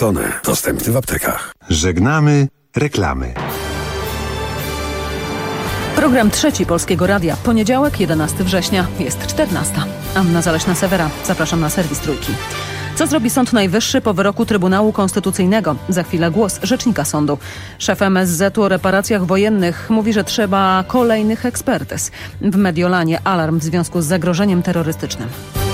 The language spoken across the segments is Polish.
Tone. Dostępny w aptekach. Żegnamy reklamy. Program Trzeci Polskiego Radia. Poniedziałek, 11 września. Jest 14. Anna Zaleśna-Sewera. Zapraszam na serwis Trójki. Co zrobi Sąd Najwyższy po wyroku Trybunału Konstytucyjnego? Za chwilę głos rzecznika sądu. Szef MSZ-u o reparacjach wojennych mówi, że trzeba kolejnych ekspertyz. W Mediolanie alarm w związku z zagrożeniem terrorystycznym.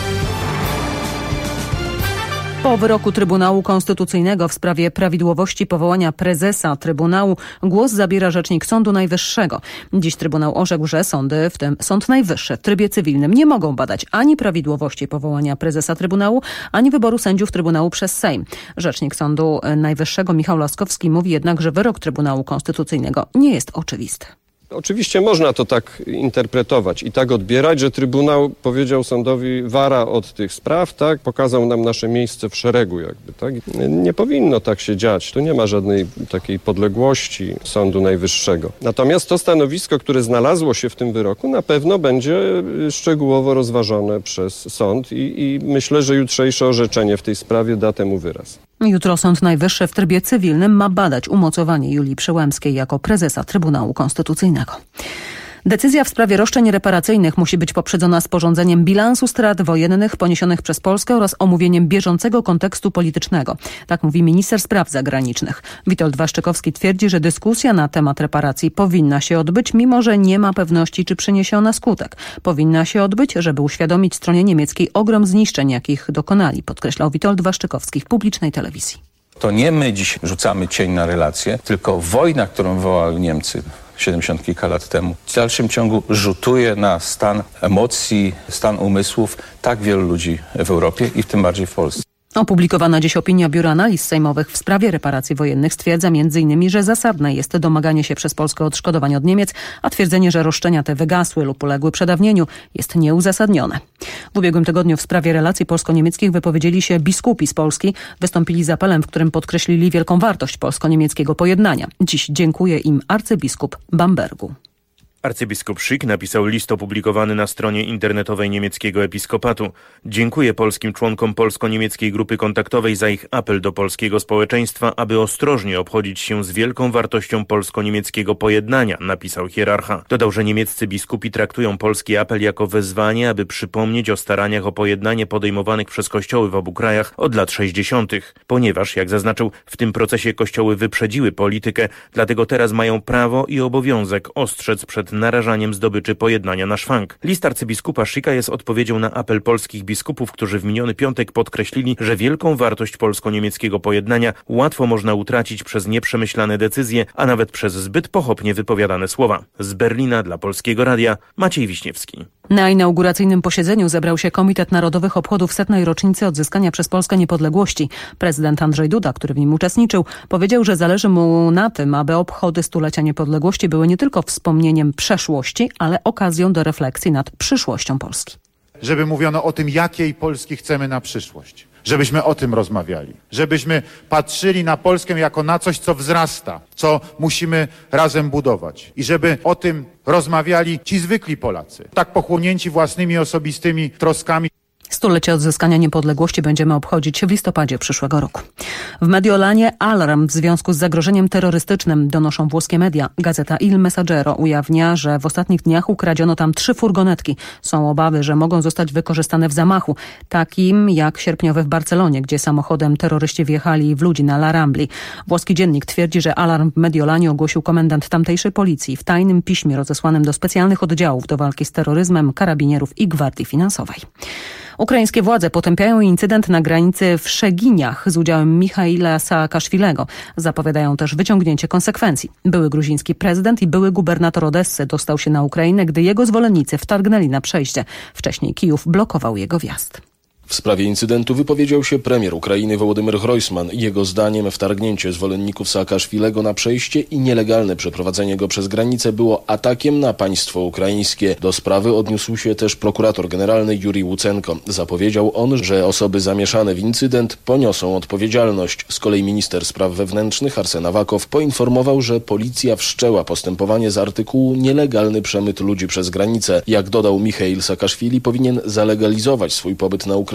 Po wyroku Trybunału Konstytucyjnego w sprawie prawidłowości powołania prezesa Trybunału głos zabiera rzecznik Sądu Najwyższego. Dziś Trybunał orzekł, że sądy, w tym Sąd Najwyższy w trybie cywilnym, nie mogą badać ani prawidłowości powołania prezesa Trybunału, ani wyboru sędziów Trybunału przez Sejm. Rzecznik Sądu Najwyższego Michał Laskowski mówi jednak, że wyrok Trybunału Konstytucyjnego nie jest oczywisty. Oczywiście można to tak interpretować i tak odbierać, że Trybunał powiedział sądowi wara od tych spraw, tak? Pokazał nam nasze miejsce w szeregu jakby, tak? Nie powinno tak się dziać. Tu nie ma żadnej takiej podległości Sądu Najwyższego. Natomiast to stanowisko, które znalazło się w tym wyroku, na pewno będzie szczegółowo rozważone przez sąd i myślę, że jutrzejsze orzeczenie w tej sprawie da temu wyraz. Jutro Sąd Najwyższy w trybie cywilnym ma badać umocowanie Julii Przyłębskiej jako prezesa Trybunału Konstytucyjnego. Decyzja w sprawie roszczeń reparacyjnych musi być poprzedzona sporządzeniem bilansu strat wojennych poniesionych przez Polskę oraz omówieniem bieżącego kontekstu politycznego. Tak mówi minister spraw zagranicznych. Witold Waszczykowski twierdzi, że dyskusja na temat reparacji powinna się odbyć, mimo że nie ma pewności, czy przyniesie ona skutek. Powinna się odbyć, żeby uświadomić stronie niemieckiej ogrom zniszczeń, jakich dokonali, podkreślał Witold Waszczykowski w publicznej telewizji. To nie my dziś rzucamy cień na relacje, tylko wojna, którą wywołali Niemcy 70 kilka lat temu, w dalszym ciągu rzutuje na stan emocji, stan umysłów tak wielu ludzi w Europie i w tym bardziej w Polsce. Opublikowana dziś opinia Biura Analiz Sejmowych w sprawie reparacji wojennych stwierdza m.in., że zasadne jest domaganie się przez Polskę odszkodowań od Niemiec, a twierdzenie, że roszczenia te wygasły lub uległy przedawnieniu, jest nieuzasadnione. W ubiegłym tygodniu w sprawie relacji polsko-niemieckich wypowiedzieli się biskupi z Polski. Wystąpili z apelem, w którym podkreślili wielką wartość polsko-niemieckiego pojednania. Dziś dziękuję im arcybiskup Bambergu. Arcybiskup Szyk napisał list opublikowany na stronie internetowej niemieckiego episkopatu. Dziękuję polskim członkom polsko-niemieckiej grupy kontaktowej za ich apel do polskiego społeczeństwa, aby ostrożnie obchodzić się z wielką wartością polsko-niemieckiego pojednania, napisał hierarcha. Dodał, że niemieccy biskupi traktują polski apel jako wezwanie, aby przypomnieć o staraniach o pojednanie podejmowanych przez kościoły w obu krajach od lat 60., ponieważ, jak zaznaczył, w tym procesie kościoły wyprzedziły politykę, dlatego teraz mają prawo i obowiązek ostrzec przed narażaniem zdobyczy pojednania na szwank. List arcybiskupa Szyka jest odpowiedzią na apel polskich biskupów, którzy w miniony piątek podkreślili, że wielką wartość polsko-niemieckiego pojednania łatwo można utracić przez nieprzemyślane decyzje, a nawet przez zbyt pochopnie wypowiadane słowa. Z Berlina dla Polskiego Radia Maciej Wiśniewski. Na inauguracyjnym posiedzeniu zebrał się Komitet Narodowych Obchodów 100. rocznicy odzyskania przez Polskę niepodległości. Prezydent Andrzej Duda, który w nim uczestniczył, powiedział, że zależy mu na tym, aby obchody stulecia niepodległości były nie tylko wspomnieniem przeszłości, ale okazją do refleksji nad przyszłością Polski. Żeby mówiono o tym, jakiej Polski chcemy na przyszłość. Żebyśmy o tym rozmawiali. Żebyśmy patrzyli na Polskę jako na coś, co wzrasta, co musimy razem budować. I żeby o tym rozmawiali ci zwykli Polacy, tak pochłonięci własnymi osobistymi troskami. Stulecie odzyskania niepodległości będziemy obchodzić w listopadzie przyszłego roku. W Mediolanie alarm w związku z zagrożeniem terrorystycznym, donoszą włoskie media. Gazeta Il Messaggero ujawnia, że w ostatnich dniach ukradziono tam 3 furgonetki. Są obawy, że mogą zostać wykorzystane w zamachu, takim jak sierpniowy w Barcelonie, gdzie samochodem terroryści wjechali w ludzi na La Rambli. Włoski dziennik twierdzi, że alarm w Mediolanie ogłosił komendant tamtejszej policji w tajnym piśmie rozesłanym do specjalnych oddziałów do walki z terroryzmem, karabinierów i gwardii finansowej. Ukraińskie władze potępiają incydent na granicy w Szeginiach z udziałem Michaila Saakaszwilego. Zapowiadają też wyciągnięcie konsekwencji. Były gruziński prezydent i były gubernator Odessy dostał się na Ukrainę, gdy jego zwolennicy wtargnęli na przejście. Wcześniej Kijów blokował jego wjazd. W sprawie incydentu wypowiedział się premier Ukrainy Wołodymyr Grojsman. Jego zdaniem wtargnięcie zwolenników Saakaszwilego na przejście i nielegalne przeprowadzenie go przez granicę było atakiem na państwo ukraińskie. Do sprawy odniósł się też prokurator generalny Jurij Łucenko. Zapowiedział on, że osoby zamieszane w incydent poniosą odpowiedzialność. Z kolei minister spraw wewnętrznych Arsen Awakow poinformował, że policja wszczęła postępowanie z artykułu nielegalny przemyt ludzi przez granicę. Jak dodał Michail Saakaszwili, powinien zalegalizować swój pobyt na Ukrainie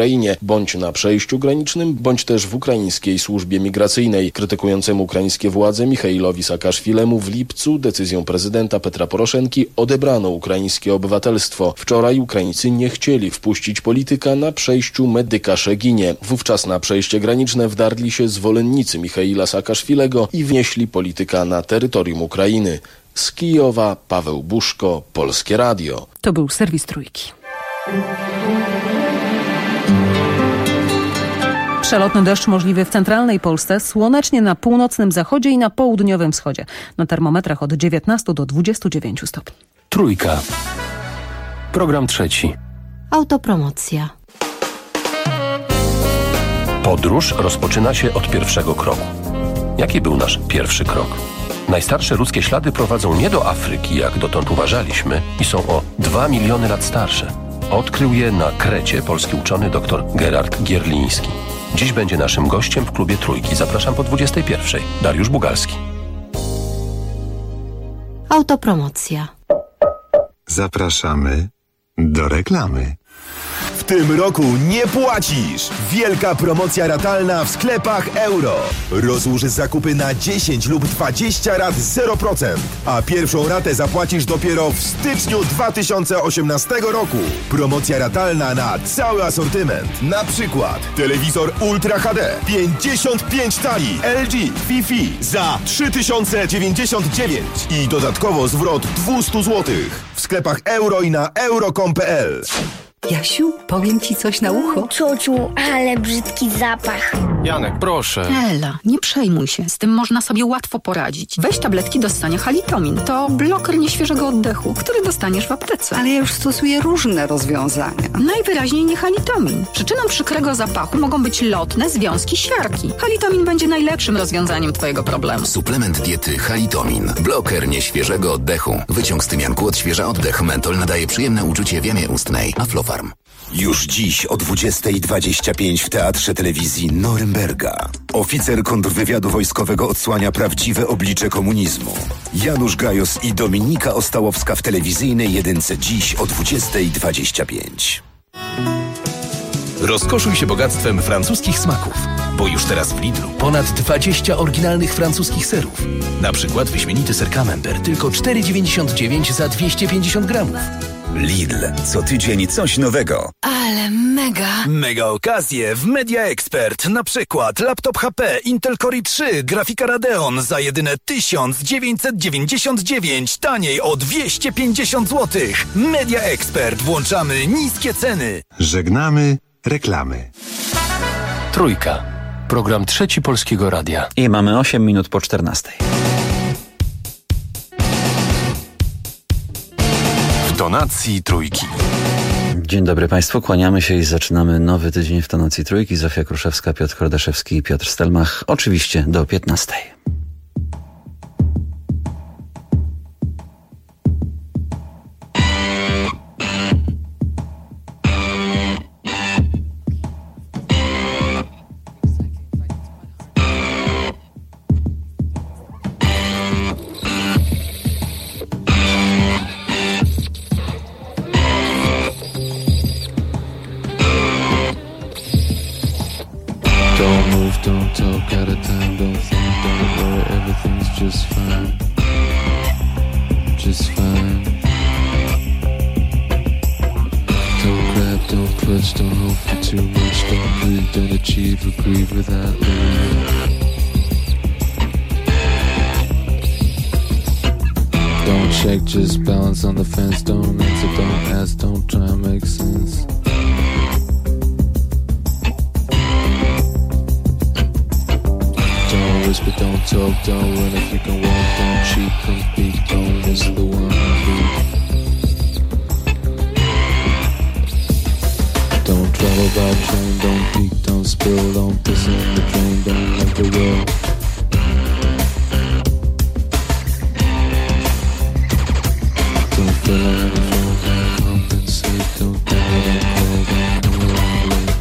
Ukrainie, bądź na przejściu granicznym, bądź też w ukraińskiej służbie migracyjnej. Krytykującemu ukraińskie władze Michailowi Saakaszwilemu w lipcu decyzją prezydenta Petra Poroszenki odebrano ukraińskie obywatelstwo. Wczoraj Ukraińcy nie chcieli wpuścić polityka na przejściu Medyka Szeginie. Wówczas na przejście graniczne wdarli się zwolennicy Michaila Saakaszwilego i wnieśli polityka na terytorium Ukrainy. Z Kijowa Paweł Buszko, Polskie Radio. To był serwis Trójki. Przelotny deszcz możliwy w centralnej Polsce, słonecznie na północnym zachodzie i na południowym wschodzie. Na termometrach od 19 do 29 stopni. Trójka. Program trzeci. Autopromocja. Podróż rozpoczyna się od pierwszego kroku. Jaki był nasz pierwszy krok? Najstarsze ludzkie ślady prowadzą nie do Afryki, jak dotąd uważaliśmy, i są o 2 miliony lat starsze. Odkrył je na Krecie polski uczony dr Gerard Gierliński. Dziś będzie naszym gościem w klubie Trójki. Zapraszam po 21:00. Dariusz Bugalski. Autopromocja. Zapraszamy do reklamy. W tym roku nie płacisz! Wielka promocja ratalna w sklepach Euro. Rozłóż zakupy na 10 lub 20 rat 0%, a pierwszą ratę zapłacisz dopiero w styczniu 2018 roku. Promocja ratalna na cały asortyment. Na przykład telewizor Ultra HD 55 cali LG Wi-Fi za 3099 i dodatkowo zwrot 200 zł. W sklepach Euro i na euro.com.pl. Jasiu, powiem ci coś na ucho. Ciociu, ale brzydki zapach. Janek, proszę. Ela, nie przejmuj się. Z tym można sobie łatwo poradzić. Weź tabletki do ssania Halitomin. To bloker nieświeżego oddechu, który dostaniesz w aptece. Ale ja już stosuję różne rozwiązania. Najwyraźniej nie Halitomin. Przyczyną przykrego zapachu mogą być lotne związki siarki. Halitomin będzie najlepszym rozwiązaniem twojego problemu. Suplement diety Halitomin. Bloker nieświeżego oddechu. Wyciąg z tymianku odświeża oddech. Mentol nadaje przyjemne uczucie w jamie ustnej. Aflofarm. Już dziś o 20:25 w Teatrze Telewizji Norymberga. Oficer kontrwywiadu wojskowego odsłania prawdziwe oblicze komunizmu. Janusz Gajos i Dominika Ostałowska w telewizyjnej jedynce dziś o 20:25. Rozkoszuj się bogactwem francuskich smaków, bo już teraz w Lidlu ponad 20 oryginalnych francuskich serów. Na przykład wyśmienity ser Camembert tylko 4,99 za 250 gramów. Lidl. Co tydzień coś nowego. Ale mega! Mega okazje w Media Expert. Na przykład laptop HP Intel Core i3, grafika Radeon za jedyne 1999, taniej o 250 zł. Media Expert. Włączamy niskie ceny. Żegnamy reklamy. Trójka. Program trzeci Polskiego Radia. I mamy 8 minut po 14:00. W tonacji Trójki. Dzień dobry Państwu, kłaniamy się i zaczynamy nowy tydzień w tonacji Trójki. Zofia Kruszewska, Piotr Hordaszewski i Piotr Stelmach. Oczywiście do 15:00. Don't talk out of time, don't think, don't worry, everything's just fine. Just fine. Don't grab, don't clutch, don't hope for too much, don't breathe, don't achieve or grieve without leaving. Don't check, just balance on the fence, don't answer, don't ask, don't try and make sense. Whisper, don't talk, don't run if you can walk, don't cheat, compete, don't miss the one beat. Don't travel by train, don't peek, don't spill, don't piss in the drain, don't make the will. Don't fill on the phone, don't compensate, don't die, don't call, don't know where I'm late.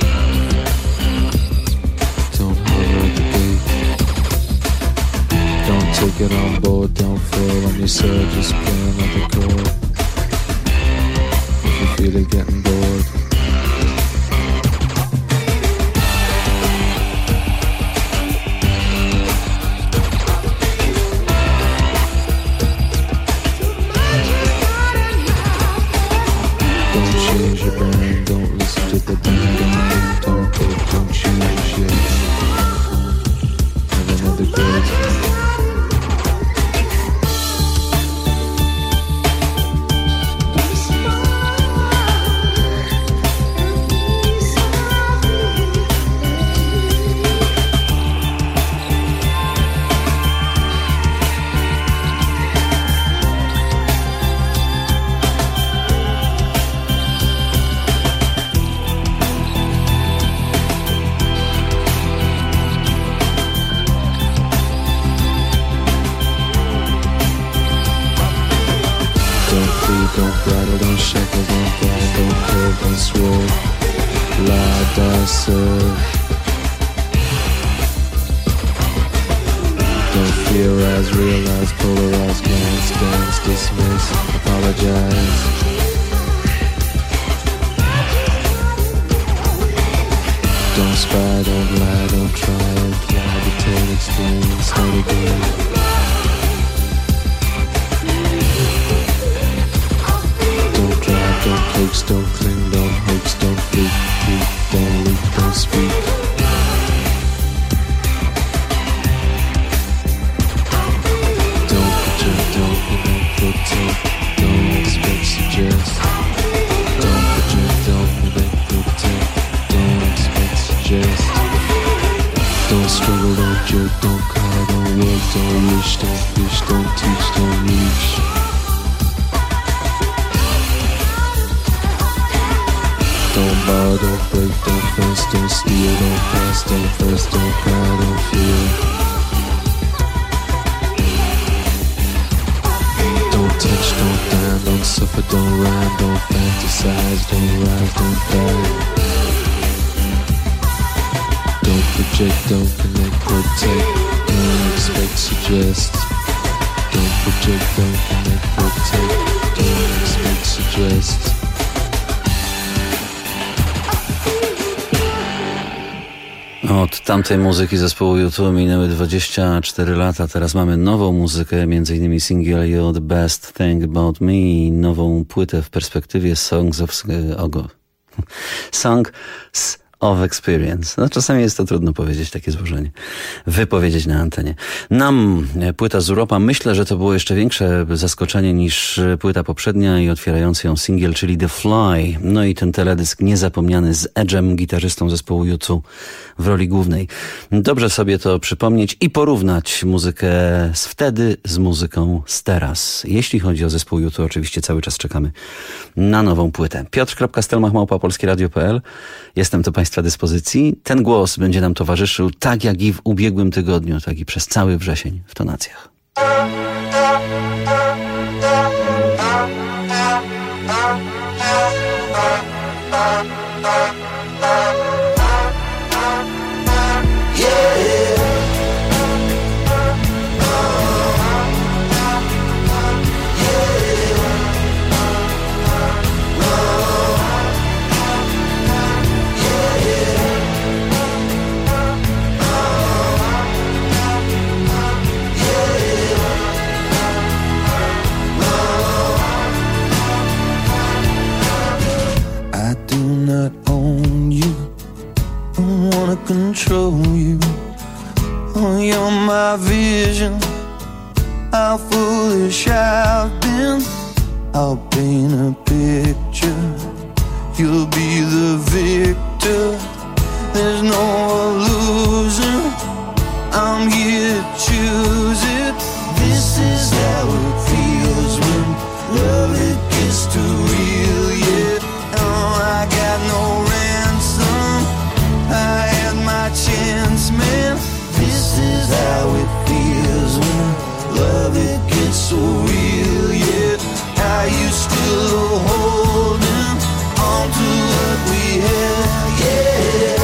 Don't holler at the gate. Don't take it on board, don't fall on yourself, just play another chord. If you feel it getting bored. rattle, don't shackle, don't bend, don't curve, don't swerve. Lie, die, serve. Don't theorize, realize, polarize, glance, dance, dismiss, apologize. Don't spy, don't lie, don't try, imply, detain, explain, start again. Don't drive, don't coax, don't cling, don't hoax, don't freak, don't leak, don't speak. Don't project, don't connect, protect, don't expect, suggest. Don't project, don't connect, protect, don't expect, suggest. Don't struggle, don't jerk, don't cry, don't work, don't wish, don't fish, don't teach, don't reach. Don't borrow, don't break, don't press, don't steal, don't pass, don't press, don't cry, don't feel. Don't touch, don't dine, don't suffer, don't rhyme, don't fantasize, don't rise, don't die. Don't project, don't connect, protect, don't expect, suggest. Don't project, don't connect, protect, don't expect, suggest. Od tamtej muzyki zespołu U2 minęły 24 lata. Teraz mamy nową muzykę, m.in. singiel You're the Best Thing About Me i nową płytę w perspektywie Songs of Experience. No, czasami jest to trudno powiedzieć, takie złożenie. Wypowiedzieć na antenie. Nam płyta z Europa, myślę, że to było jeszcze większe zaskoczenie niż płyta poprzednia i otwierający ją singiel, czyli The Fly. No i ten teledysk niezapomniany z Edge'em, gitarzystą zespołu U2 w roli głównej. Dobrze sobie to przypomnieć i porównać muzykę z wtedy z muzyką z teraz. Jeśli chodzi o zespół U2, oczywiście cały czas czekamy na nową płytę. Piotr.stelmach@polskieradio.pl. Jestem do Państwa dyspozycji. Ten głos będzie nam towarzyszył tak jak i w ubiegłym tygodniu, tak i przez cały wrzesień w tonacjach. Control you. Oh, you're my vision. How foolish I've been. I'll paint a picture. You'll be the victor. There's no illusion. I'm here to choose it. This is how it feels when love it gets too real. Yeah. Oh, I got no ransom. I had my chance, man. This is how it feels when love it gets so real, yeah. Are you still holding on to what we had, yeah.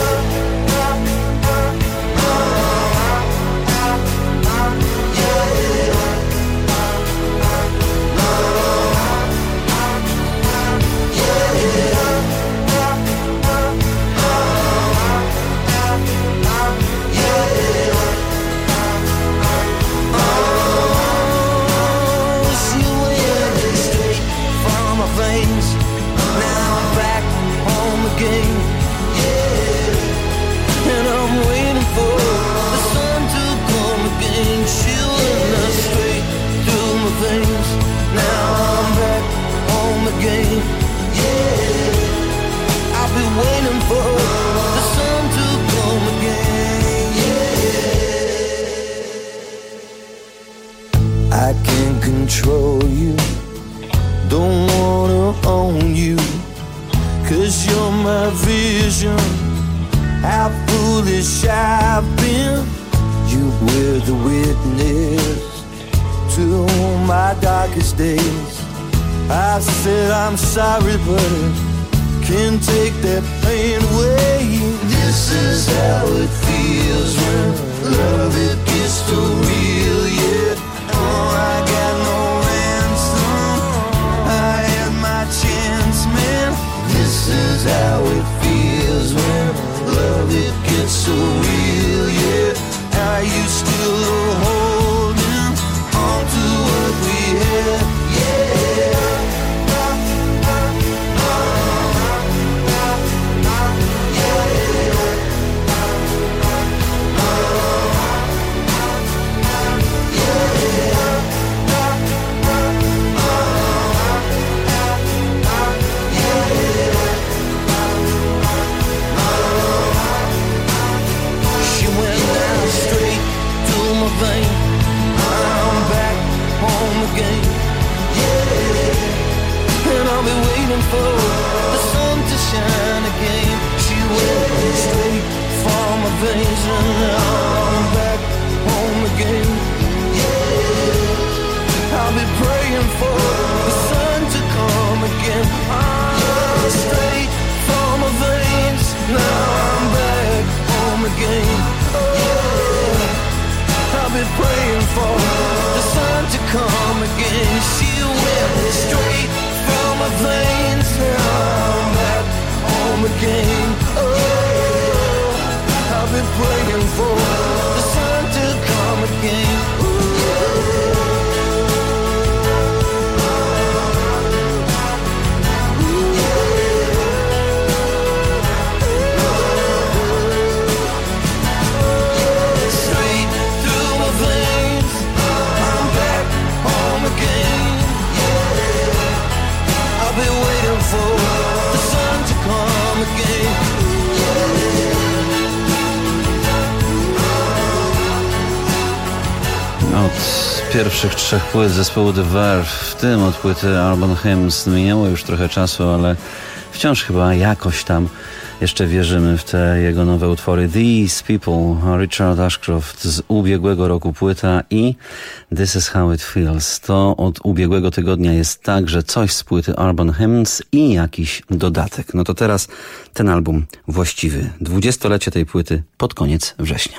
I can't control you, don't wanna own you, 'cause you're my vision. How foolish I've been. You were the witness to my darkest days. I said I'm sorry, but I can't take that pain away. This is how it feels when love it gets too real, yeah. Oh, I got no ransom, I had my chance, man. This is how it feels when love it gets so real, yeah. Are you still holding on to what we had, yeah. I'm back home again, yeah. And I'll be waiting for the sun to shine again. She went straight for my veins, and I'm back home again, yeah. I'll be praying for the sun to come again. Straight for my veins, now I'm back home again, yeah. I'll be praying for the sun to come again. She went straight from my veins. Now I'm back home again. Oh, I'll be praying for the sun to come again. Od pierwszych 3 płyt zespołu The Verve, w tym od płyty Urban Hymns, minęło już trochę czasu, ale wciąż chyba jakoś tam jeszcze wierzymy w te jego nowe utwory. These People, Richard Ashcroft z ubiegłego roku płyta i This Is How It Feels. To od ubiegłego tygodnia jest także coś z płyty Urban Hymns i jakiś dodatek. No to teraz ten album właściwy. 20-lecie tej płyty pod koniec września.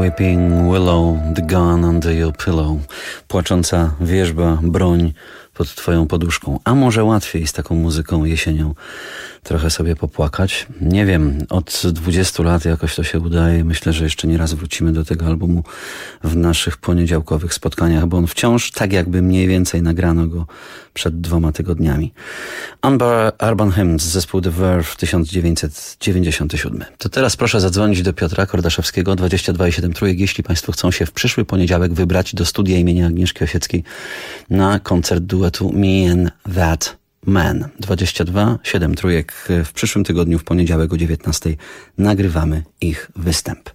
Weeping Willow, the gun under your pillow. Płacząca wierzba, broń pod twoją poduszką. A może łatwiej z taką muzyką jesienią trochę sobie popłakać? Nie wiem, od 20 lat jakoś to się udaje. Myślę, że jeszcze nie raz wrócimy do tego albumu w naszych poniedziałkowych spotkaniach, bo on wciąż tak jakby mniej więcej nagrano go przed 2 tygodniami. Urban Hymns, zespół The Verve, 1997. To teraz proszę zadzwonić do Piotra Kordaszewskiego, 22,7 trójek, jeśli państwo chcą się w przyszły poniedziałek wybrać do studia imienia Agnieszki Osieckiej na koncert duetu Me and That Man. 22,7 trójek. W przyszłym tygodniu, w poniedziałek o 19 nagrywamy ich występ.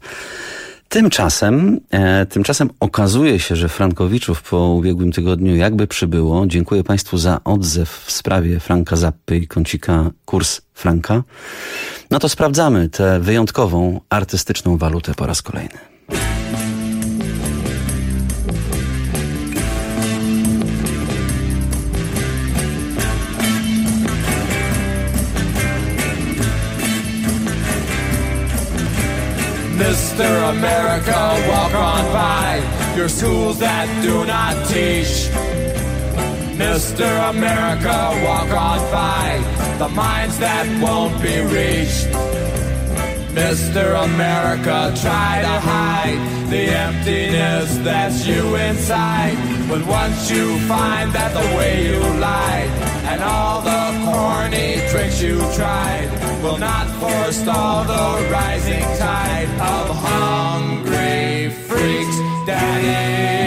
Tymczasem okazuje się, że Frankowiczów po ubiegłym tygodniu jakby przybyło. Dziękuję Państwu za odzew w sprawie Franka Zappy i kącika Kurs Franka. No to sprawdzamy tę wyjątkową, artystyczną walutę po raz kolejny. Mr. America, walk on by your schools that do not teach. Mr. America, walk on by the minds that won't be reached. Mr. America, try to hide the emptiness that's you inside. But once you find that the way you lied and all the corny tricks you tried will not forestall the rising tide of hungry freaks, Daddy.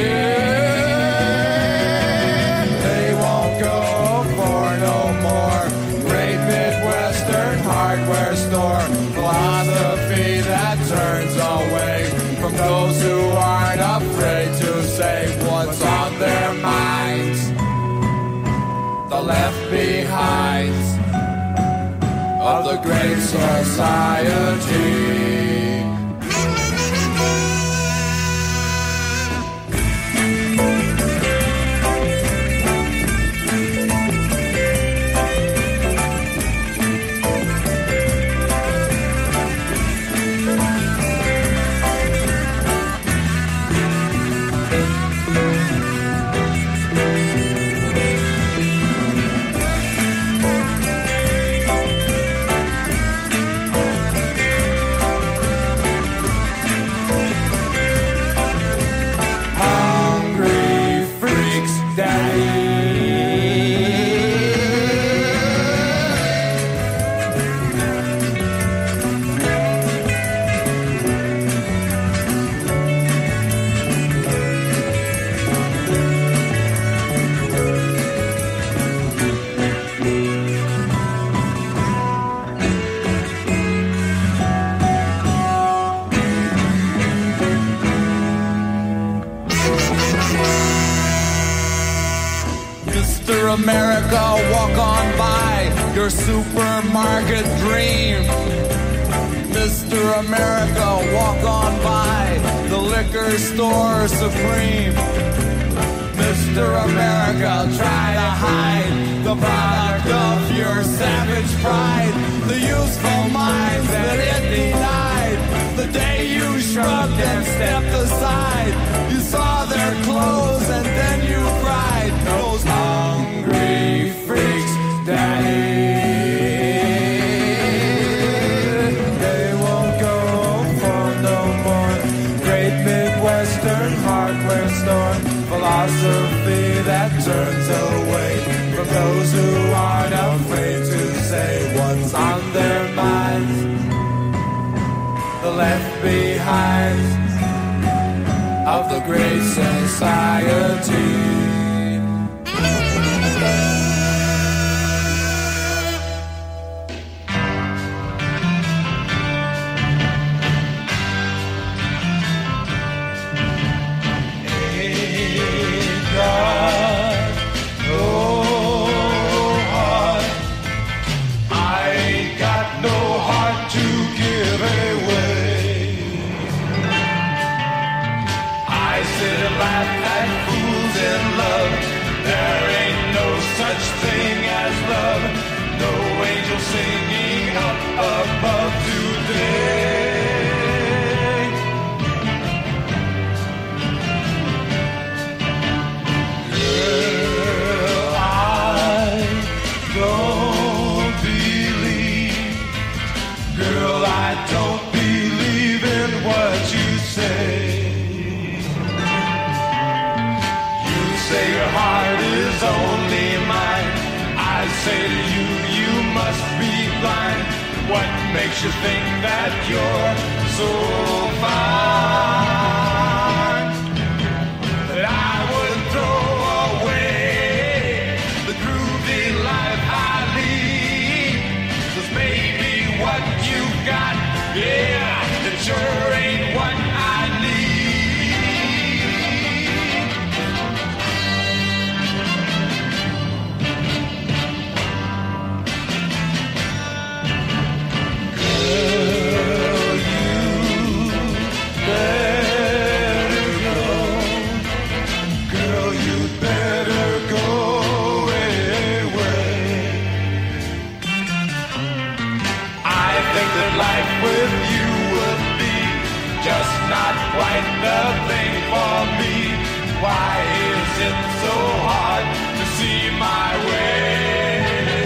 They won't go for no more great Midwestern hardware store philosophy that turns away from those who aren't afraid to say what's on their minds. The left behind of the great society. America, walk on by your supermarket dream. Mr. America, walk on by the liquor store supreme. Mr. America, try to hide the product of your savage pride, the useful minds that it denied. The day you shrugged and stepped aside, you saw their clothes and then you cried. Those hungry freaks, Daddy. They won't go for no more great Midwestern hardware store philosophy that turns away from those who aren't afraid to say what's on their minds. The left behind of the great society. Laugh at fools in say your heart is only mine. I say to you, you must be blind. What makes you think that you're so fine that I would throw away the groovy life I lead? 'Cause maybe what you got, yeah, it sure ain't what I need. Quite the thing for me. Why is it so hard to see my way?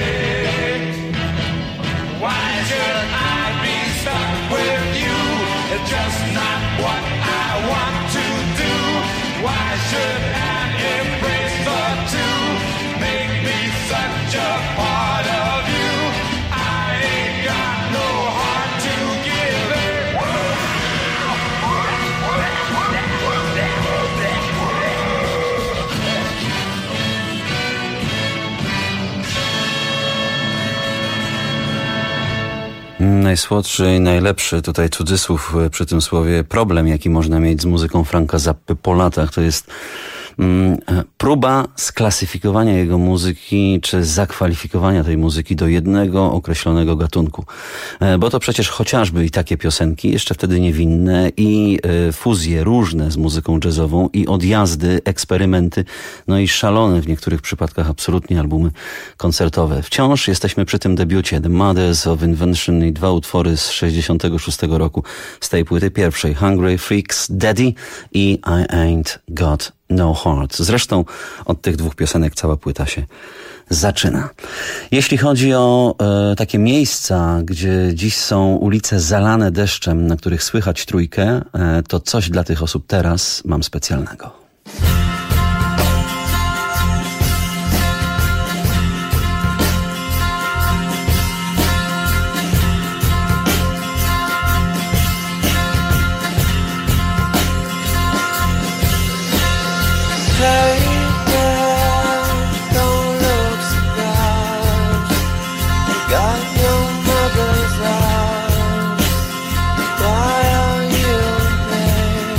Why should I be stuck with you? It's just not what I want to do. Why should an embrace or two make me such a part of you? I ain't got no heart to give it. Najsłodszy i najlepszy, tutaj cudzysłów przy tym słowie, problem, jaki można mieć z muzyką Franka Zappy po latach, to jest próba sklasyfikowania jego muzyki, czy zakwalifikowania tej muzyki do jednego określonego gatunku. Bo to przecież chociażby i takie piosenki, jeszcze wtedy niewinne, i fuzje różne z muzyką jazzową, i odjazdy, eksperymenty, no i szalone w niektórych przypadkach absolutnie albumy koncertowe. Wciąż jesteśmy przy tym debiucie The Mothers of Invention i 2 utwory z 66 roku z tej płyty pierwszej, Hungry Freaks Daddy i I Ain't Got No Heart. Zresztą od tych 2 piosenek cała płyta się zaczyna. Jeśli chodzi o takie miejsca, gdzie dziś są ulice zalane deszczem, na których słychać Trójkę, to coś dla tych osób teraz mam specjalnego. Hey girl, don't look surprised. You got your mother's eyes. Why are you there?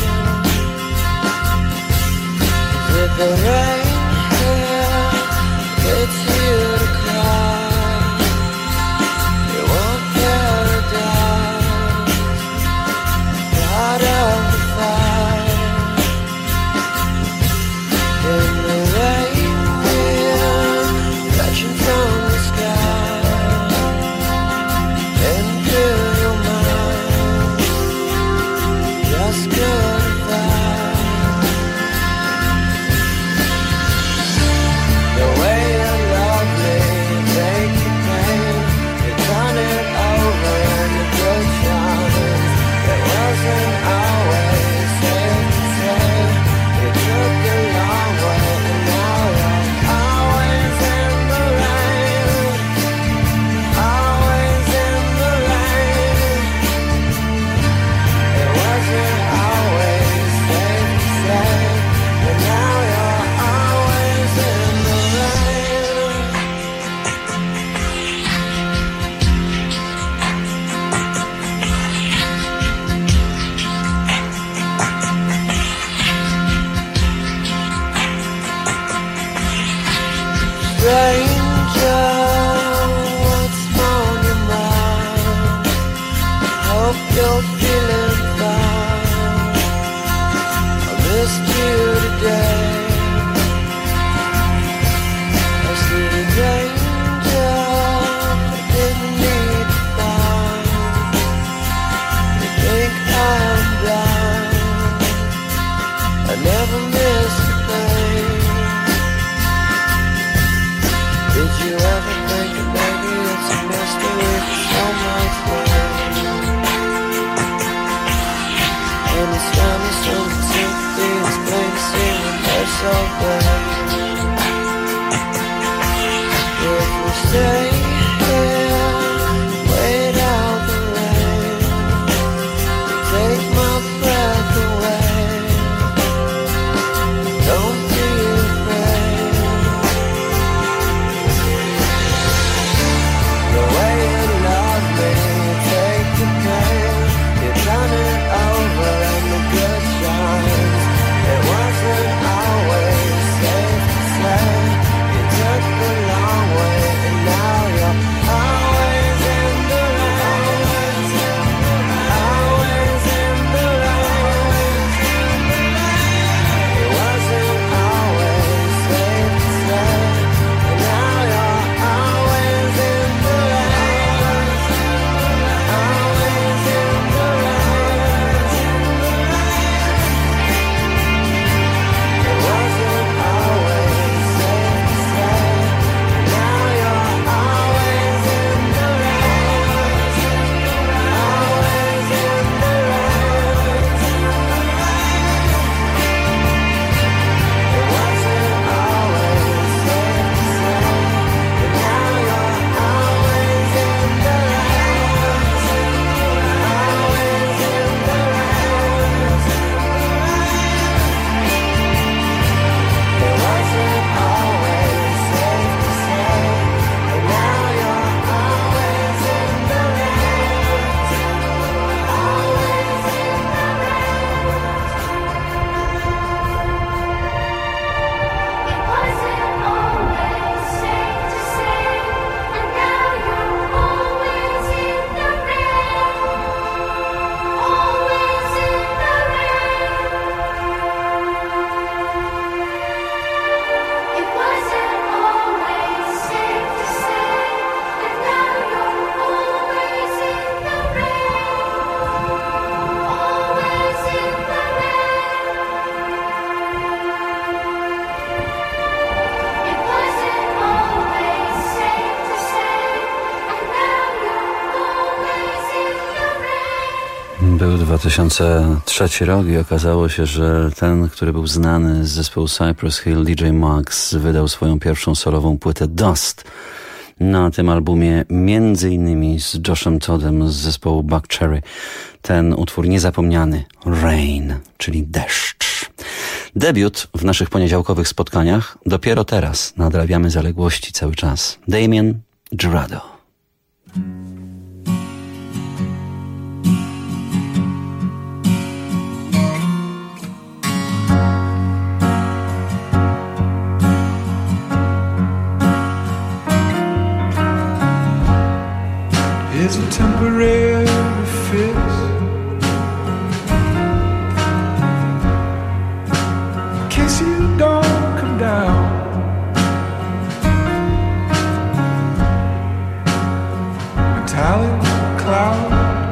Is it the rain here gets you to cry? You want paradise out of the fire. In the rain, we're flashing from the sky into your mind. Just goodbye. The way you're lovely, take the pain, you turn it over and the good shines. It wasn't always safe to say. You took a long way and now you're always in the rain. Always in the rain. It wasn't always safe to say, but now you're always in the rain. Stranger, what's on your mind? Hope you're feeling fine. I missed you today. I see the danger I didn't need to find. You think I'm blind. I never miss a thing. Did you ever think that maybe it's a mystery for so much rain? And it's time to show the sympathy, it's plain to see when they're so bad. stay here, wait out the rain, take my breath away. Don't be afraid. The way you love me, take the pain, you turn it over and the good shines. It wasn't always safe to say. You took the long way and now you're always in the rain. Always in the rain. It wasn't always safe to say. And now you're always in the rain. Always in the rain. It wasn't always safe to say. Now you're always in the rain. Always in the rain. It wasn't always safe to say. Now you're always in the rain. Always in the rain. It wasn't always safe to say, but now you're always in the rain. Always in the rain. It wasn't always safe to say, and now you're always in the rain. Always in the rain. It wasn't always safe to say, and now you're always in the rain. Always in the rain. It wasn't always safe to say, and now you're always in the rain. Był 2003 rok i okazało się, że ten, który był znany z zespołu Cypress Hill, DJ Max, wydał swoją pierwszą solową płytę Dust. Na tym albumie między innymi z Joshem Toddem z zespołu Buckcherry ten utwór niezapomniany Rain, czyli deszcz. Debiut w naszych poniedziałkowych spotkaniach. Dopiero teraz nadrabiamy zaległości cały czas. Damien Jurado. It's a temporary fix. In case you don't come down. Metallic cloud.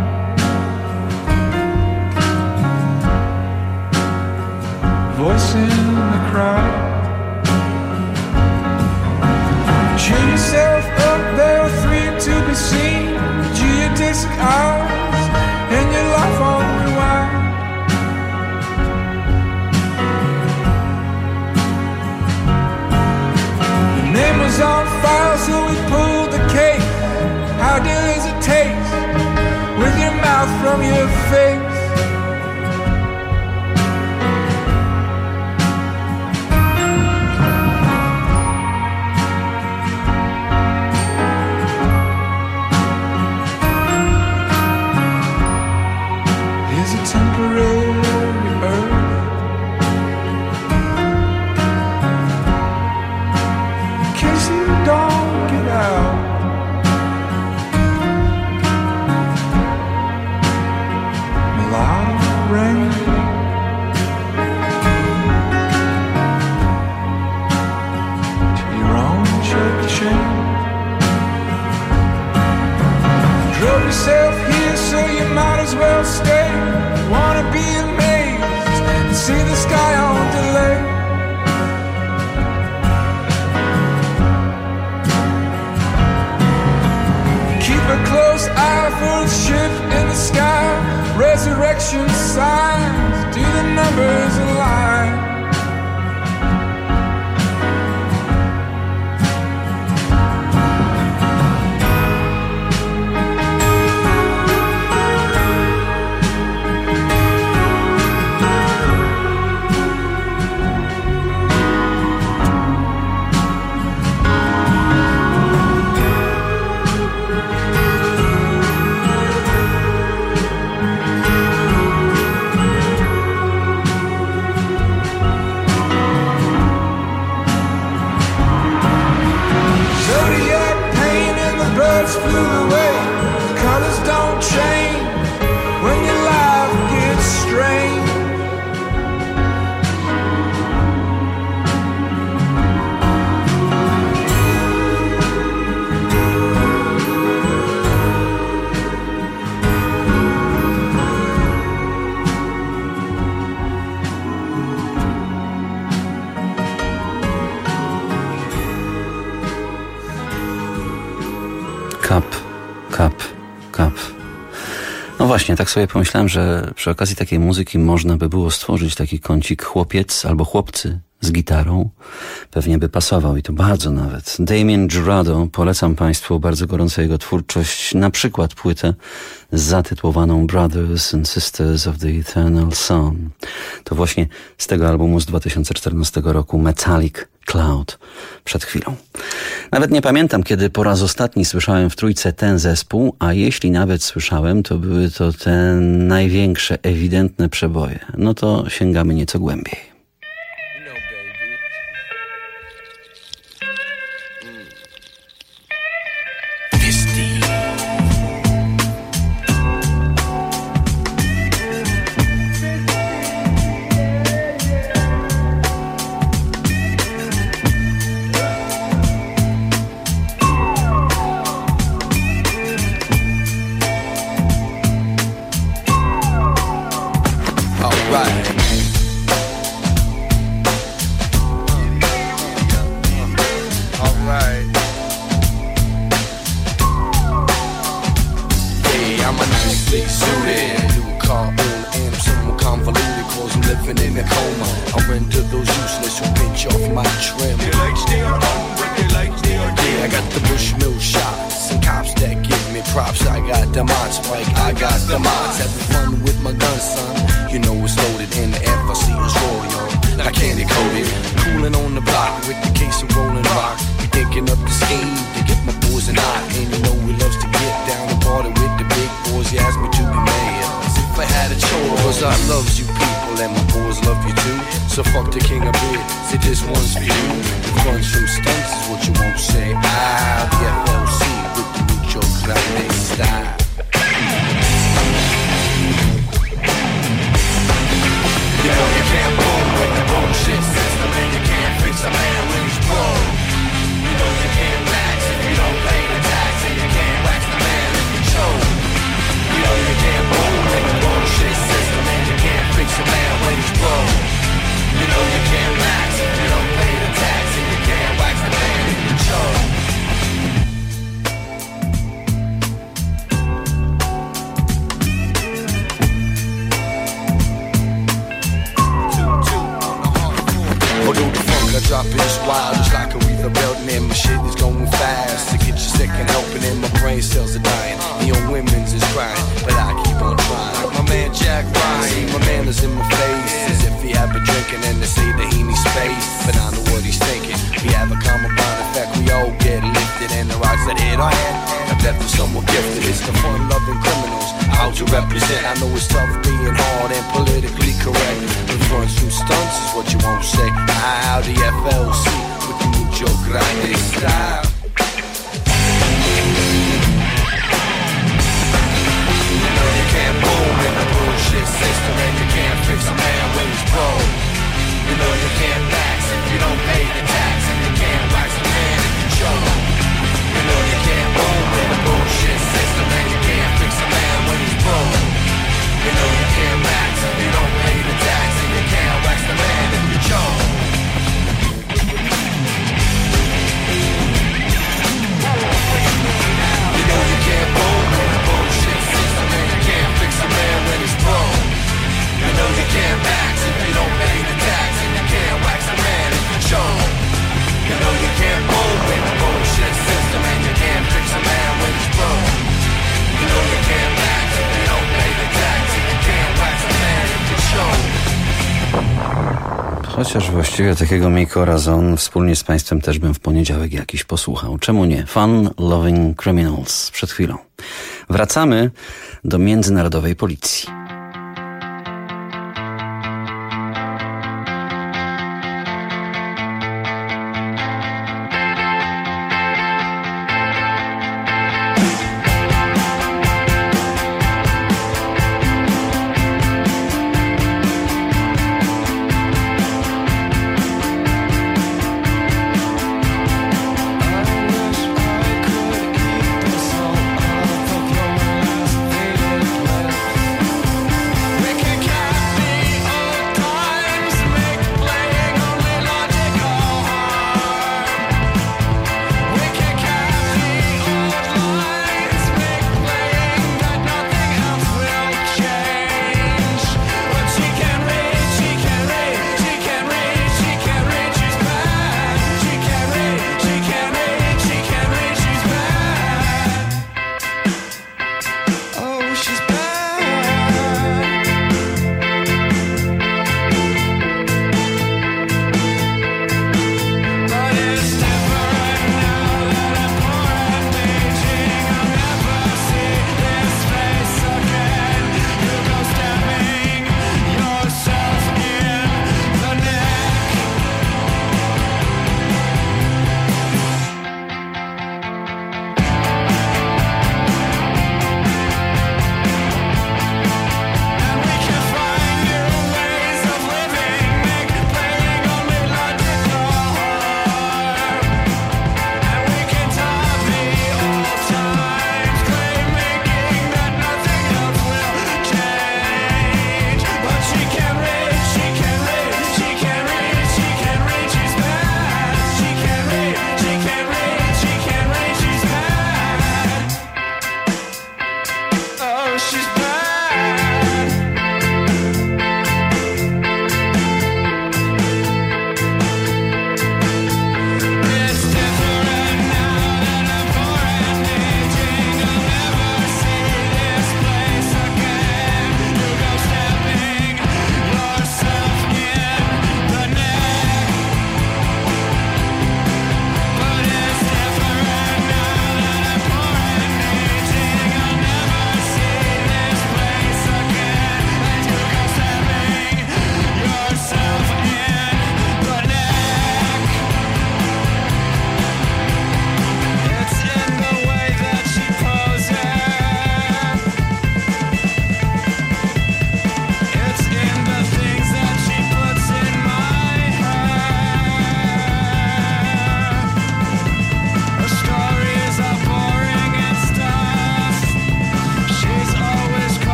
Voice in the crowd. Cheer yourself up, there are three to be seen. Geodesic eyes and your life on rewind. Your name was on file, so we pulled the case. How does it taste with your mouth from your face? Is a temporary earth. In case you don't get out. Melodic rain. To your own church chain. Drove yourself here, so you might as well stay. Wanna be amazed and see the sky on delay. Keep a close eye for the shift in the sky. Resurrection signs, do the numbers align? Cup. No właśnie, tak sobie pomyślałem, że przy okazji takiej muzyki można by było stworzyć taki kącik chłopiec albo chłopcy z gitarą. Pewnie by pasował i to bardzo nawet. Damien Jurado, polecam Państwu bardzo gorąco jego twórczość, na przykład płytę zatytułowaną Brothers and Sisters of the Eternal Sun. To właśnie z tego albumu z 2014 roku Metallic Cloud przed chwilą. Nawet nie pamiętam, kiedy po raz ostatni słyszałem w Trójce ten zespół, a jeśli nawet słyszałem, to były to te największe, ewidentne przeboje. No to sięgamy nieco głębiej. Chociaż właściwie takiego Miko Razon wspólnie z Państwem też bym w poniedziałek jakiś posłuchał. Czemu nie? Fun Loving Criminals przed chwilą. Wracamy do międzynarodowej policji.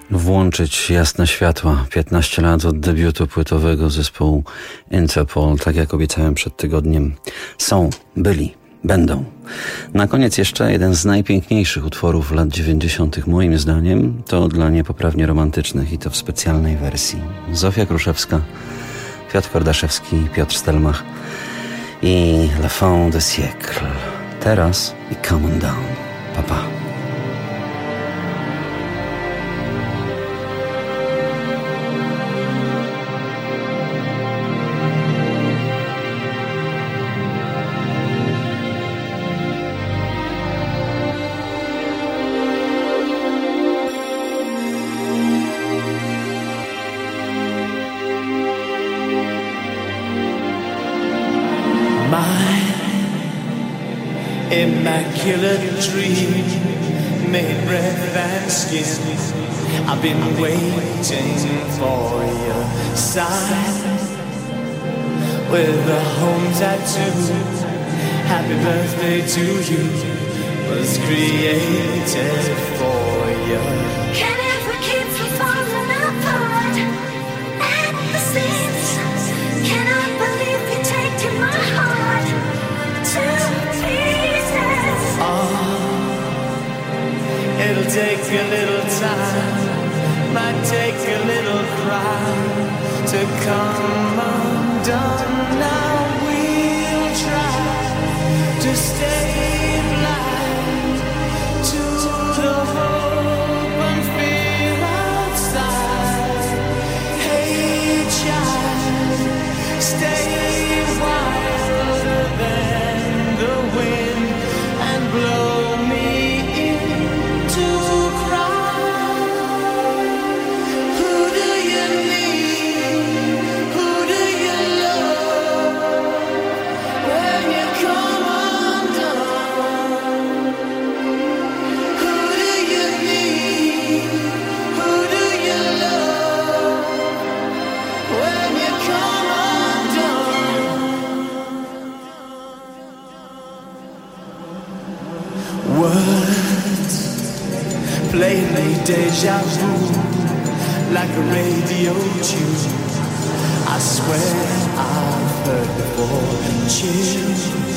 włączyć jasne światła. 15 lat od debiutu płytowego zespołu Interpol, tak jak obiecałem przed tygodniem. Są, byli, będą. Na koniec jeszcze jeden z najpiękniejszych utworów lat 90. moim zdaniem, to dla niepoprawnie romantycznych i to w specjalnej wersji. Zofia Kruszewska, Piotr Kordaszewski, Piotr Stelmach i La Fin de Siècle. Teraz i Come On Down. Pa, pa. Immaculate dream made breath and skin. I've been waiting for your sign with a home tattoo. Happy birthday to you was created for you. Can ever keep from falling apart at the seams? Cannot believe you're taking my heart to pieces. It'll take a little time, might take a little cry to come undone. Now we'll try to stay blind to the hope and fear outside. Hey child, stay wilder than the wind and blow me into cry. Who do you need? Who do you love when you come undone? Who do you need? Who do you love when you come undone? Words plainly deja vu, like a radio tune. I swear I've heard before. Chill.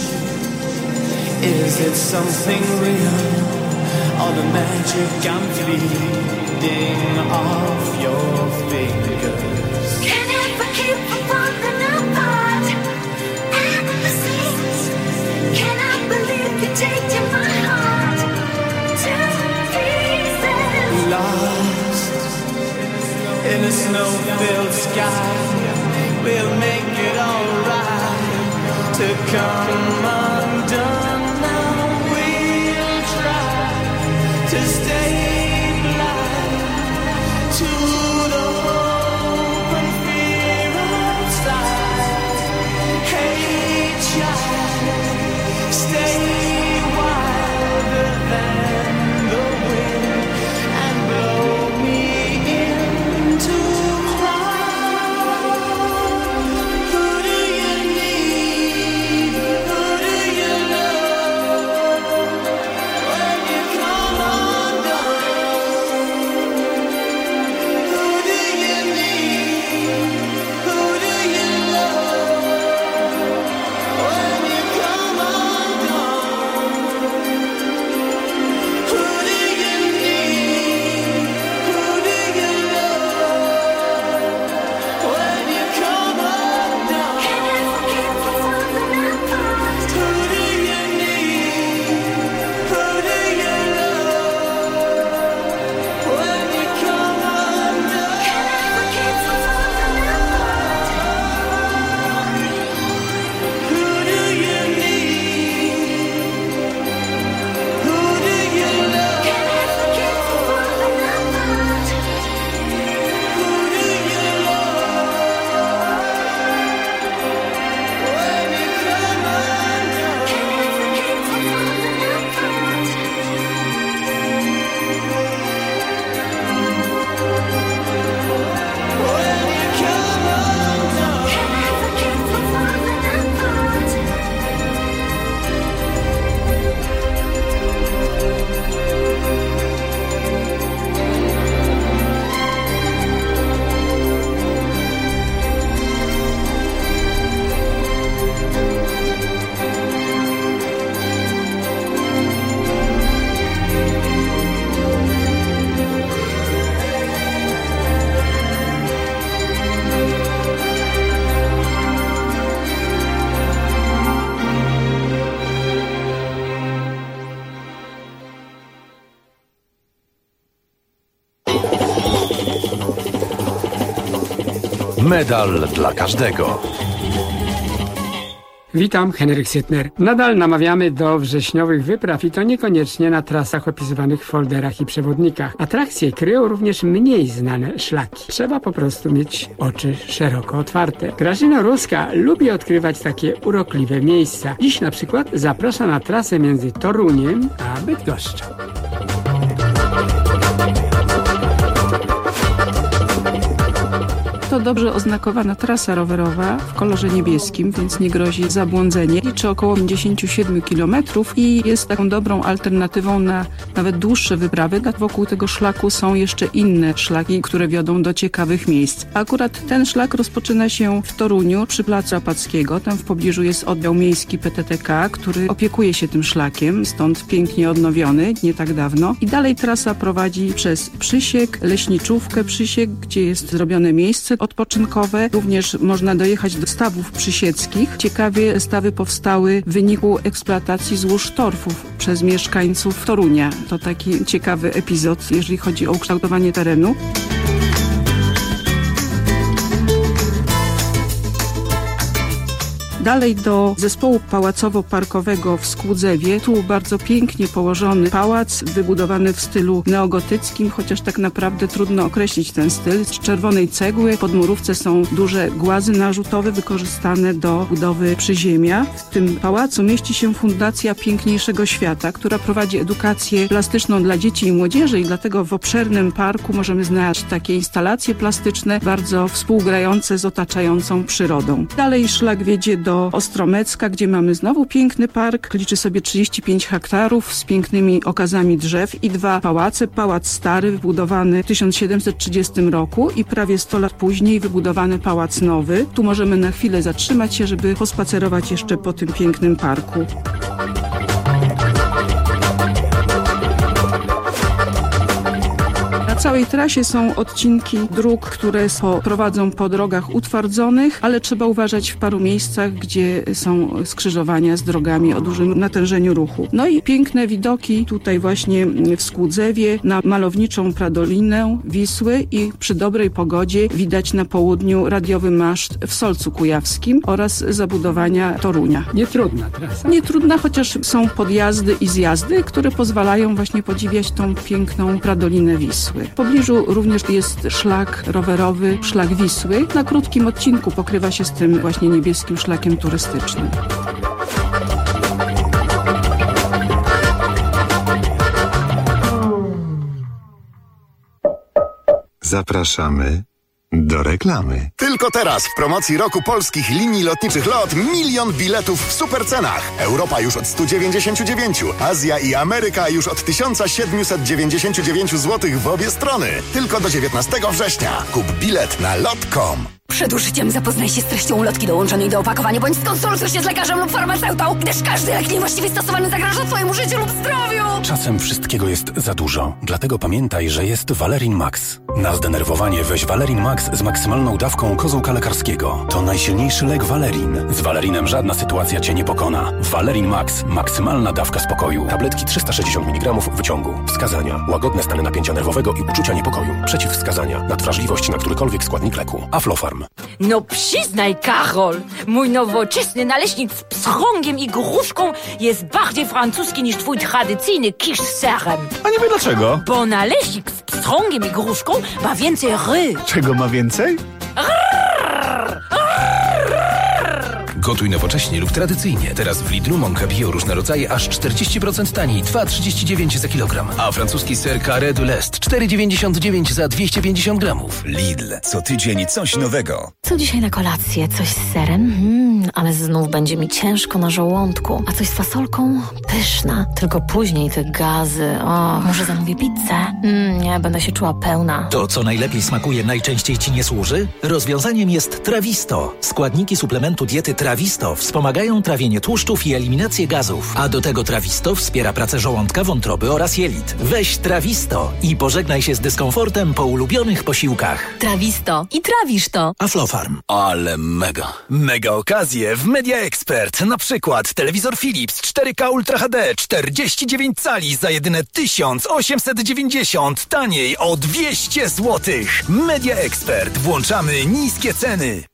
Is it something real, or the magic I'm feeding off your fingers? Can ever keep from falling apart at the seams? Cannot believe you're taking my heart to pieces. Lost in a snow-filled sky, we'll make it alright to come undone. Now we'll try to stay blind to the hope and fear outside. Hey child, stay wilder than the wind and blow me into cry. Who do you need? Who do you love when you come undone? Medal dla każdego. Witam, Henryk Sytner. Nadal namawiamy do wrześniowych wypraw i to niekoniecznie na trasach opisywanych w folderach i przewodnikach. Atrakcje kryją również mniej znane szlaki. Trzeba po prostu mieć oczy szeroko otwarte. Grażyna Ruska lubi odkrywać takie urokliwe miejsca. Dziś na przykład zaprasza na trasę między Toruniem a Bydgoszczą. To dobrze oznakowana trasa rowerowa w kolorze niebieskim, więc nie grozi zabłądzenie. Liczy około 57 km i jest taką dobrą alternatywą na nawet dłuższe wyprawy. Wokół tego szlaku są jeszcze inne szlaki, które wiodą do ciekawych miejsc. Akurat ten szlak rozpoczyna się w Toruniu przy Placu Apackiego. Tam w pobliżu jest oddział miejski PTTK, który opiekuje się tym szlakiem, stąd pięknie odnowiony, nie tak dawno. I dalej trasa prowadzi przez Przysiek, Leśniczówkę Przysiek, gdzie jest zrobione miejsce odpoczynkowe. Również można dojechać do stawów przysieckich. Ciekawie stawy powstały w wyniku eksploatacji złóż torfów przez mieszkańców Torunia. To taki ciekawy epizod, jeżeli chodzi o ukształtowanie terenu. Dalej do zespołu pałacowo-parkowego w Skłudzewie. Tu bardzo pięknie położony pałac, wybudowany w stylu neogotyckim, chociaż tak naprawdę trudno określić ten styl. Z czerwonej cegły, pod murówce są duże głazy narzutowe wykorzystane do budowy przyziemia. W tym pałacu mieści się Fundacja Piękniejszego Świata, która prowadzi edukację plastyczną dla dzieci i młodzieży i dlatego w obszernym parku możemy znaleźć takie instalacje plastyczne, bardzo współgrające z otaczającą przyrodą. Dalej szlak wiedzie do Ostromecka, gdzie mamy znowu piękny park. Liczy sobie 35 hektarów z pięknymi okazami drzew i 2 pałace. Pałac stary, wybudowany w 1730 roku i prawie 100 lat później wybudowany pałac nowy. Tu możemy na chwilę zatrzymać się, żeby pospacerować jeszcze po tym pięknym parku. Na całej trasie są odcinki dróg, które prowadzą po drogach utwardzonych, ale trzeba uważać w paru miejscach, gdzie są skrzyżowania z drogami o dużym natężeniu ruchu. No i piękne widoki tutaj właśnie w Skłudzewie na malowniczą pradolinę Wisły i przy dobrej pogodzie widać na południu radiowy maszt w Solcu Kujawskim oraz zabudowania Torunia. Nietrudna trasa. Nietrudna, chociaż są podjazdy i zjazdy, które pozwalają właśnie podziwiać tą piękną pradolinę Wisły. W pobliżu również jest szlak rowerowy, szlak Wisły. Na krótkim odcinku pokrywa się z tym właśnie niebieskim szlakiem turystycznym. Zapraszamy do reklamy. Tylko teraz w promocji roku polskich linii lotniczych LOT 1 000 000 biletów w supercenach. Europa już od 199, Azja i Ameryka już od 1799 zł w obie strony. Tylko do 19 września. Kup bilet na lot.com. Przed użyciem zapoznaj się z treścią ulotki dołączonej do opakowania, bądź skonsultuj się z lekarzem lub farmaceutą, gdyż każdy lek niewłaściwie stosowany zagraża twojemu życiu lub zdrowiu. Czasem wszystkiego jest za dużo, dlatego pamiętaj, że jest Valerin Max. Na zdenerwowanie weź Valerin Max z maksymalną dawką kozłka lekarskiego. To najsilniejszy lek Valerin. Z Valerinem żadna sytuacja cię nie pokona. Valerin Max. Maksymalna dawka spokoju. Tabletki 360 mg w wyciągu. Wskazania. Łagodne stany napięcia nerwowego i uczucia niepokoju. Przeciwwskazania. Nadwrażliwość na którykolwiek składnik leku. Aflofarm. No przyznaj, Karol, mój nowoczesny naleśnik z pstrągiem i gruszką jest bardziej francuski niż twój tradycyjny kisz z serem. A niby dlaczego? Bo naleśnik z pstrągiem i gruszką ma więcej ry. Czego ma więcej? Gotuj nowocześnie lub tradycyjnie. Teraz w Lidlu mąka bio różne rodzaje aż 40% taniej, 2,39 za kilogram. A francuski ser Carré de l'Est 4,99 za 250 gramów. Lidl. Co tydzień coś nowego. Co dzisiaj na kolację? Coś z serem? Ale znów będzie mi ciężko na żołądku. A coś z fasolką? Pyszna. Tylko później te gazy. O, może zamówię pizzę? Nie, będę się czuła pełna. To, co najlepiej smakuje, najczęściej ci nie służy? Rozwiązaniem jest Trawisto. Składniki suplementu diety Trawisto wspomagają trawienie tłuszczów i eliminację gazów. A do tego Trawisto wspiera pracę żołądka, wątroby oraz jelit. Weź Trawisto i pożegnaj się z dyskomfortem po ulubionych posiłkach. Trawisto. I trawisz to. Aflofarm. Ale mega. Mega okazje promocje w Media Expert. Na przykład telewizor Philips 4K Ultra HD 49 cali za jedyne 1890, taniej o 200 zł. Media Expert. Włączamy niskie ceny.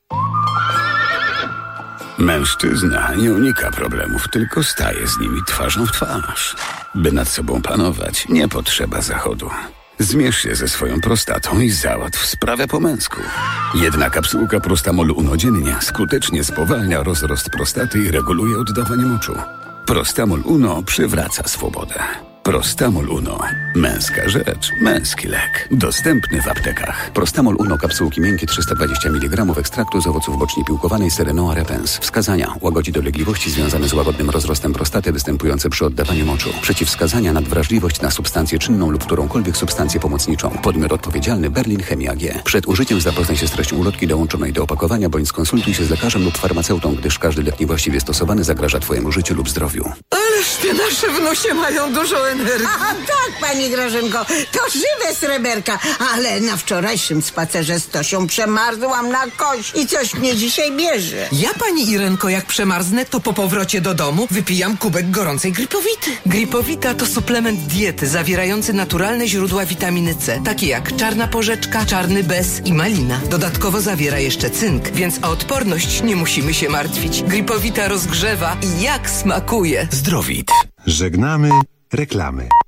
Mężczyzna nie unika problemów, tylko staje z nimi twarzą w twarz. By nad sobą panować, nie potrzeba zachodu. Zmierz się ze swoją prostatą i załatw sprawę po męsku. Jedna kapsułka Prostamol Uno dziennie skutecznie spowalnia rozrost prostaty i reguluje oddawanie moczu. Prostamol Uno przywraca swobodę. Prostamol Uno. Męska rzecz, męski lek. Dostępny w aptekach. Prostamol Uno, kapsułki miękkie 320 mg ekstraktu z owoców boczni piłkowanej Serenoa repens. Wskazania: łagodzi dolegliwości związane z łagodnym rozrostem prostaty występujące przy oddawaniu moczu. Przeciwwskazania: nadwrażliwość na substancję czynną lub którąkolwiek substancję pomocniczą. Podmiot odpowiedzialny: Berlin Chemia AG. Przed użyciem zapoznaj się z treścią ulotki dołączonej do opakowania bądź skonsultuj się z lekarzem lub farmaceutą, gdyż każdy lek niewłaściwie stosowany zagraża Twojemu życiu lub zdrowiu. Ależ te nasze wnusie mają dużo energii. A tak, pani Grażynko, to żywe sreberka, ale na wczorajszym spacerze z Tosią przemarzłam na kość i coś mnie dzisiaj bierze. Ja, pani Irenko, jak przemarznę, to po powrocie do domu wypijam kubek gorącej Gripowity. Gripowita to suplement diety zawierający naturalne źródła witaminy C, takie jak czarna porzeczka, czarny bez i malina. Dodatkowo zawiera jeszcze cynk, więc o odporność nie musimy się martwić. Gripowita rozgrzewa i jak smakuje. Zdrowit. Żegnamy reklamy.